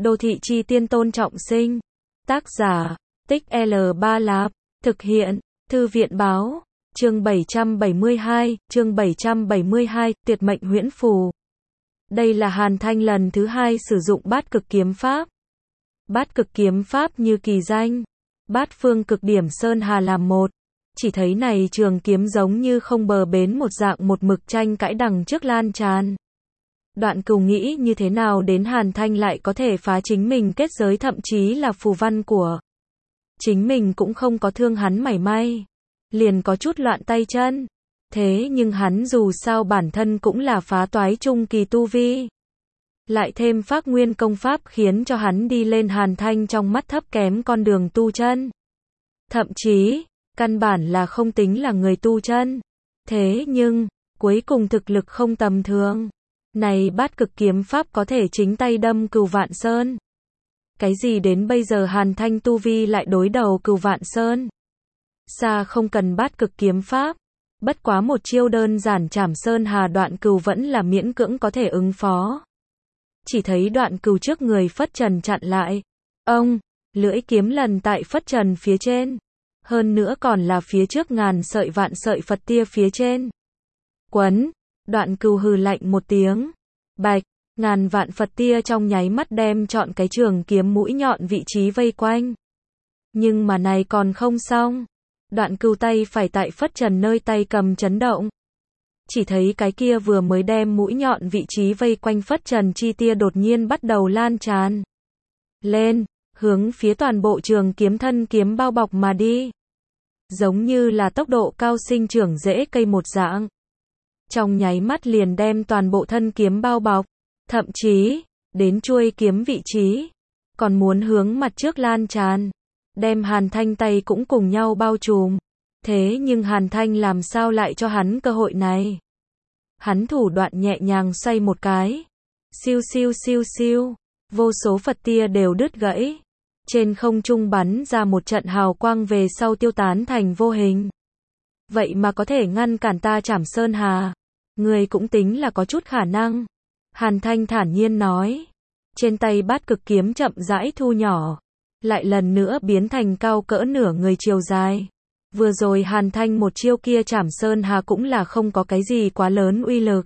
Đô thị chi tiên Tôn Trọng Sinh. Tác giả, Tích L3 Lạp. Thực hiện, Thư viện báo. Chương 772, chương 772, tuyệt mệnh huyễn phù. Đây là Hàn Thanh lần thứ 2 sử dụng bát cực kiếm pháp. Bát cực kiếm pháp như kỳ danh. Bát phương cực điểm sơn hà làm một. Chỉ thấy này trường kiếm giống như không bờ bến một dạng một mực tranh cãi đằng trước lan tràn. Đoạn Cừu nghĩ như thế nào đến Hàn Thanh lại có thể phá chính mình kết giới, thậm chí là phù văn của chính mình cũng không có thương hắn mảy may. Liền có chút loạn tay chân. Thế nhưng hắn dù sao bản thân cũng là phá toái trung kỳ tu vi. Lại thêm Phác Nguyên công pháp khiến cho hắn đi lên Hàn Thanh trong mắt thấp kém con đường tu chân. Thậm chí, căn bản là không tính là người tu chân. Thế nhưng, cuối cùng thực lực không tầm thường. Này bát cực kiếm pháp có thể chính tay đâm Cừu Vạn Sơn. Cái gì đến bây giờ Hàn Thanh tu vi lại đối đầu Cừu Vạn Sơn. Xa không cần bát cực kiếm pháp. Bất quá một chiêu đơn giản Trảm Sơn Hà, Đoạn Cừu vẫn là miễn cưỡng có thể ứng phó. Chỉ thấy Đoạn Cừu trước người phất trần chặn lại. Ông, lưỡi kiếm lần tại phất trần phía trên. Hơn nữa còn là phía trước ngàn sợi vạn sợi Phật tia phía trên. Quấn, Đoạn Cừu hừ lạnh một tiếng. Bạch, ngàn vạn Phật tia trong nháy mắt đem trọn cái trường kiếm mũi nhọn vị trí vây quanh. Nhưng mà này còn không xong. Đoạn Cừu tay phải tại phất trần nơi tay cầm chấn động. Chỉ thấy cái kia vừa mới đem mũi nhọn vị trí vây quanh phất trần chi tia đột nhiên bắt đầu lan tràn lên, hướng phía toàn bộ trường kiếm thân kiếm bao bọc mà đi. Giống như là tốc độ cao sinh trưởng rễ cây một dạng. Trong nháy mắt liền đem toàn bộ thân kiếm bao bọc, thậm chí, đến chuôi kiếm vị trí, còn muốn hướng mặt trước lan tràn. Đem Hàn Thanh tay cũng cùng nhau bao trùm. Thế nhưng Hàn Thanh làm sao lại cho hắn cơ hội này? Hắn thủ đoạn nhẹ nhàng xoay một cái. Siêu siêu siêu siêu. Vô số Phật tia đều đứt gãy. Trên không trung bắn ra một trận hào quang về sau tiêu tán thành vô hình. Vậy mà có thể ngăn cản ta Trảm Sơn Hà. Người cũng tính là có chút khả năng. Hàn Thanh thản nhiên nói. Trên tay bát cực kiếm chậm rãi thu nhỏ. Lại lần nữa biến thành cao cỡ nửa người chiều dài. Vừa rồi Hàn Thanh một chiêu kia Trảm Sơn Hà cũng là không có cái gì quá lớn uy lực.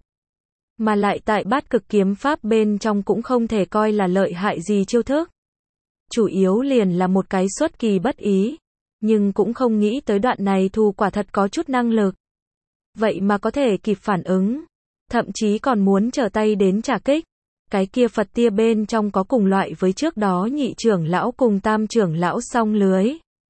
Mà lại tại bát cực kiếm pháp bên trong cũng không thể coi là lợi hại gì chiêu thức. Chủ yếu liền là một cái xuất kỳ bất ý. Nhưng cũng không nghĩ tới đoạn này thu quả thật có chút năng lực. Vậy mà có thể kịp phản ứng. Thậm chí còn muốn trở tay đến trả kích. Cái kia Phật tia bên trong có cùng loại với trước đó nhị trưởng lão cùng tam trưởng lão song lưới.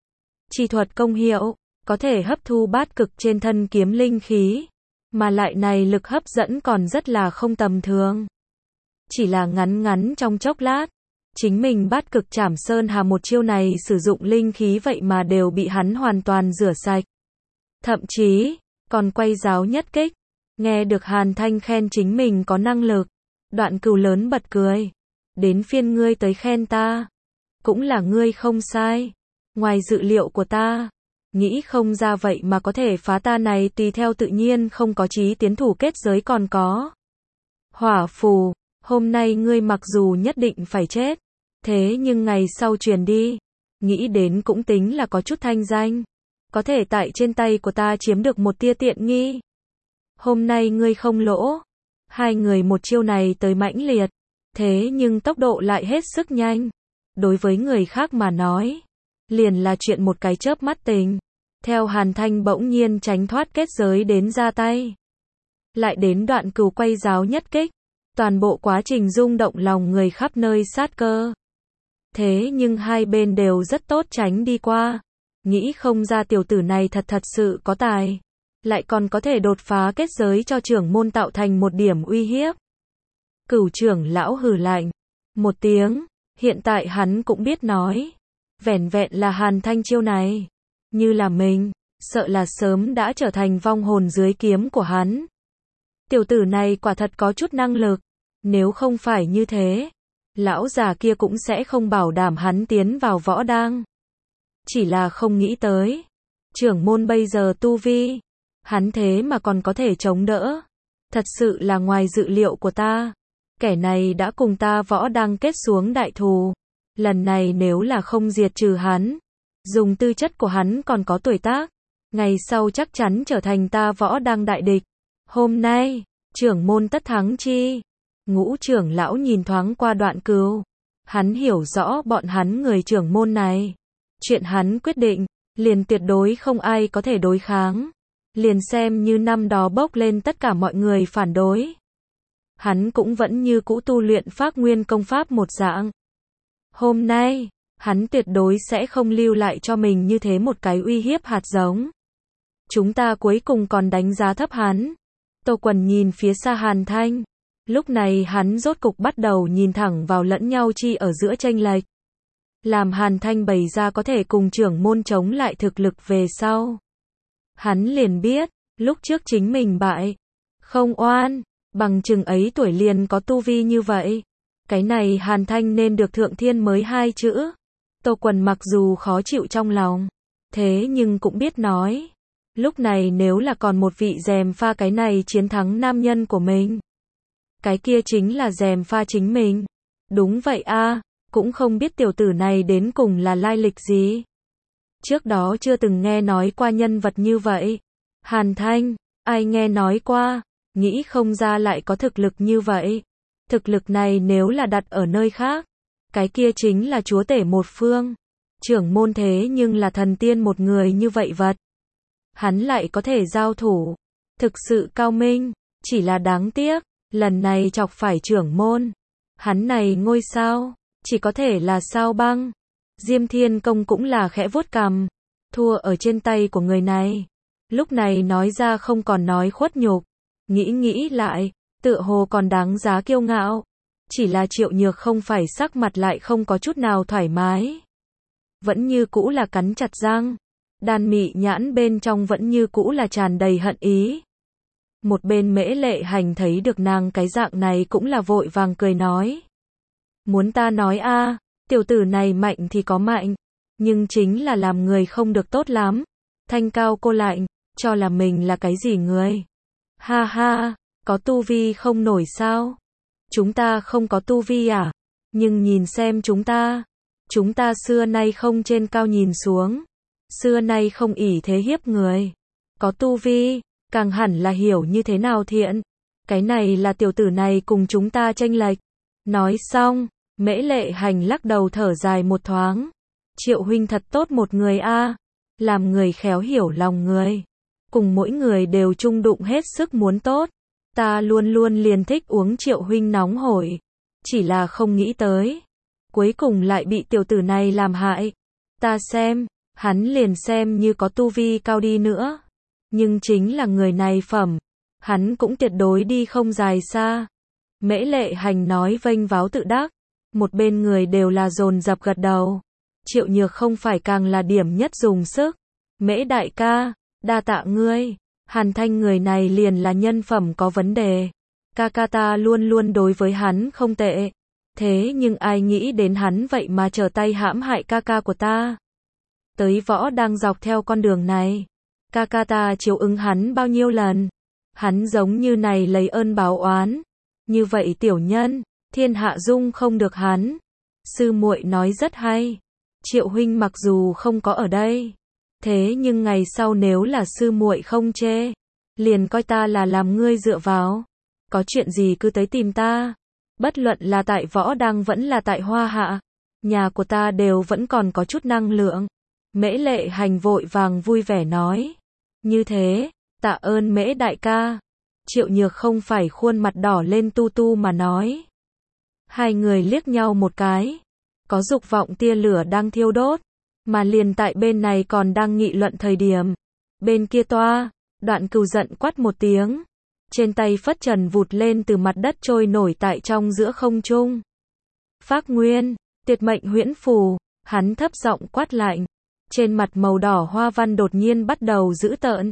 Chi thuật công hiệu, có thể hấp thu bát cực trên thân kiếm linh khí. Mà lại này lực hấp dẫn còn rất là không tầm thường. Chỉ là ngắn ngắn trong chốc lát. Chính mình bát cực Trảm Sơn Hà một chiêu này sử dụng linh khí vậy mà đều bị hắn hoàn toàn rửa sạch. Thậm chí, còn quay giáo nhất kích. Nghe được Hàn Thanh khen chính mình có năng lực. Đoạn Cừu lớn bật cười. Đến phiên ngươi tới khen ta. Cũng là ngươi không sai. Ngoài dự liệu của ta. Nghĩ không ra vậy mà có thể phá ta này tùy theo tự nhiên không có chí tiến thủ kết giới còn có. Hỏa phù. Hôm nay ngươi mặc dù nhất định phải chết. Thế nhưng ngày sau truyền đi. Nghĩ đến cũng tính là có chút thanh danh. Có thể tại trên tay của ta chiếm được một tia tiện nghi. Hôm nay ngươi không lỗ. Hai người một chiêu này tới mãnh liệt. Thế nhưng tốc độ lại hết sức nhanh. Đối với người khác mà nói. Liền là chuyện một cái chớp mắt tình. Theo Hàn Thanh bỗng nhiên tránh thoát kết giới đến ra tay. Lại đến Đoạn Cừu quay giáo nhất kích. Toàn bộ quá trình rung động lòng người khắp nơi sát cơ. Thế nhưng hai bên đều rất tốt tránh đi qua. Nghĩ không ra tiểu tử này thật sự có tài. Lại còn có thể đột phá kết giới cho trưởng môn tạo thành một điểm uy hiếp. Cửu trưởng lão hừ lạnh một tiếng. Hiện tại hắn cũng biết nói. Vẻn vẹn là Hàn Thanh chiêu này. Như là mình. Sợ là sớm đã trở thành vong hồn dưới kiếm của hắn. Tiểu tử này quả thật có chút năng lực. Nếu không phải như thế. Lão già kia cũng sẽ không bảo đảm hắn tiến vào võ đang. Chỉ là không nghĩ tới. Trưởng môn bây giờ tu vi. Hắn thế mà còn có thể chống đỡ. Thật sự là ngoài dự liệu của ta. Kẻ này đã cùng ta Võ Đăng kết xuống đại thù. Lần này nếu là không diệt trừ hắn, dùng tư chất của hắn còn có tuổi tác, ngày sau chắc chắn trở thành ta Võ Đăng đại địch. Hôm nay, trưởng môn tất thắng chi? Ngũ trưởng lão nhìn thoáng qua Đoạn Cừu. Hắn hiểu rõ bọn hắn người trưởng môn này. Chuyện hắn quyết định, liền tuyệt đối không ai có thể đối kháng. Liền xem như năm đó bốc lên tất cả mọi người phản đối. Hắn cũng vẫn như cũ tu luyện Phác Nguyên công pháp một dạng. Hôm nay, hắn tuyệt đối sẽ không lưu lại cho mình như thế một cái uy hiếp hạt giống. Chúng ta cuối cùng còn đánh giá thấp hắn. Tô Quần nhìn phía xa Hàn Thanh. Lúc này hắn rốt cục bắt đầu nhìn thẳng vào lẫn nhau chi ở giữa chênh lệch. Làm Hàn Thanh bày ra có thể cùng trưởng môn chống lại thực lực về sau. Hắn liền biết, lúc trước chính mình bại. Không oan, bằng chừng ấy tuổi liền có tu vi như vậy. Cái này Hàn Thanh nên được thượng thiên mới 2 chữ. Tô Quần mặc dù khó chịu trong lòng, thế nhưng cũng biết nói. Lúc này nếu là còn một vị gièm pha cái này chiến thắng nam nhân của mình. Cái kia chính là gièm pha chính mình. Đúng vậy a, cũng không biết tiểu tử này đến cùng là lai lịch gì. Trước đó chưa từng nghe nói qua nhân vật như vậy. Hàn Thanh, ai nghe nói qua, nghĩ không ra lại có thực lực như vậy. Thực lực này nếu là đặt ở nơi khác, cái kia chính là chúa tể một phương. Trưởng môn thế nhưng là thần tiên một người như vậy vật. Hắn lại có thể giao thủ. Thực sự cao minh, chỉ là đáng tiếc, lần này chọc phải trưởng môn. Hắn này ngôi sao, chỉ có thể là sao băng. Diêm Thiên Công cũng là khẽ vuốt cằm. Thua ở trên tay của người này. Lúc này nói ra không còn nói khuất nhục. Nghĩ lại, tựa hồ còn đáng giá kiêu ngạo. Chỉ là Triệu Nhược không phải sắc mặt lại không có chút nào thoải mái. Vẫn như cũ là cắn chặt răng. Đan mị nhãn bên trong vẫn như cũ là tràn đầy hận ý. Một bên Mễ Lệ Hành thấy được nàng cái dạng này cũng là vội vàng cười nói. Muốn ta nói a, tiểu tử này mạnh thì có mạnh, nhưng chính là làm người không được tốt lắm. Thanh cao cô lạnh, cho là mình là cái gì người? Ha ha, có tu vi không nổi sao? Chúng ta không có tu vi à? Nhưng nhìn xem chúng ta xưa nay không trên cao nhìn xuống, xưa nay không ỷ thế hiếp người. Có tu vi, càng hẳn là hiểu như thế nào thiện. Cái này là tiểu tử này cùng chúng ta chênh lệch. Nói xong, Mễ Lệ Hành lắc đầu thở dài một thoáng. Triệu huynh thật tốt một người a, làm người khéo hiểu lòng người. Cùng mỗi người đều chung đụng hết sức muốn tốt. Ta luôn luôn liền thích uống Triệu huynh nóng hổi. Chỉ là không nghĩ tới. Cuối cùng lại bị tiểu tử này làm hại. Ta xem, hắn liền xem như có tu vi cao đi nữa. Nhưng chính là người này phẩm. Hắn cũng tuyệt đối đi không dài xa. Mễ Lệ Hành nói vênh váo tự đắc. Một bên người đều là dồn dập gật đầu. Triệu Nhược không phải càng là điểm nhất dùng sức. Mễ đại ca, đa tạ ngươi. Hàn Thanh người này liền là nhân phẩm có vấn đề. Ca ca ta luôn luôn đối với hắn không tệ. Thế nhưng ai nghĩ đến hắn vậy mà trở tay hãm hại ca ca của ta. Tới Võ đang dọc theo con đường này. Ca ca ta chiếu ứng hắn bao nhiêu lần. Hắn giống như này lấy ơn báo oán. Như vậy tiểu nhân, thiên hạ dung không được hắn. Sư muội nói rất hay. Triệu huynh mặc dù không có ở đây, thế nhưng ngày sau nếu là sư muội không chê, liền coi ta là làm ngươi dựa vào. Có chuyện gì cứ tới tìm ta. Bất luận là tại Võ Đăng vẫn là tại Hoa Hạ, nhà của ta đều vẫn còn có chút năng lượng. Mễ Lệ Hành vội vàng vui vẻ nói. Như thế, tạ ơn Mễ đại ca. Triệu Nhược không phải khuôn mặt đỏ lên tu tu mà nói. Hai người liếc nhau một cái. Có dục vọng tia lửa đang thiêu đốt. Mà liền tại bên này còn đang nghị luận thời điểm. Bên kia toa, Đoạn Cừu giận quát một tiếng. Trên tay phất trần vụt lên từ mặt đất trôi nổi tại trong giữa không trung. Phác Nguyên, tuyệt mệnh huyễn phù, hắn thấp giọng quát lạnh. Trên mặt màu đỏ hoa văn đột nhiên bắt đầu dữ tợn.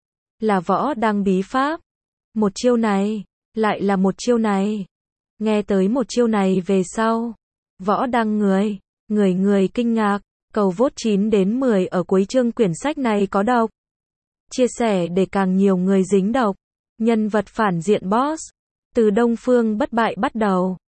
Là Võ Đăng bí pháp. Một chiêu này, lại là một chiêu này. Nghe tới một chiêu này về sau. Võ Đăng người kinh ngạc. Cầu vote 9 đến 10 ở cuối chương quyển sách này có độc. Chia sẻ để càng nhiều người dính độc. Nhân vật phản diện boss. Từ Đông Phương bất bại bắt đầu.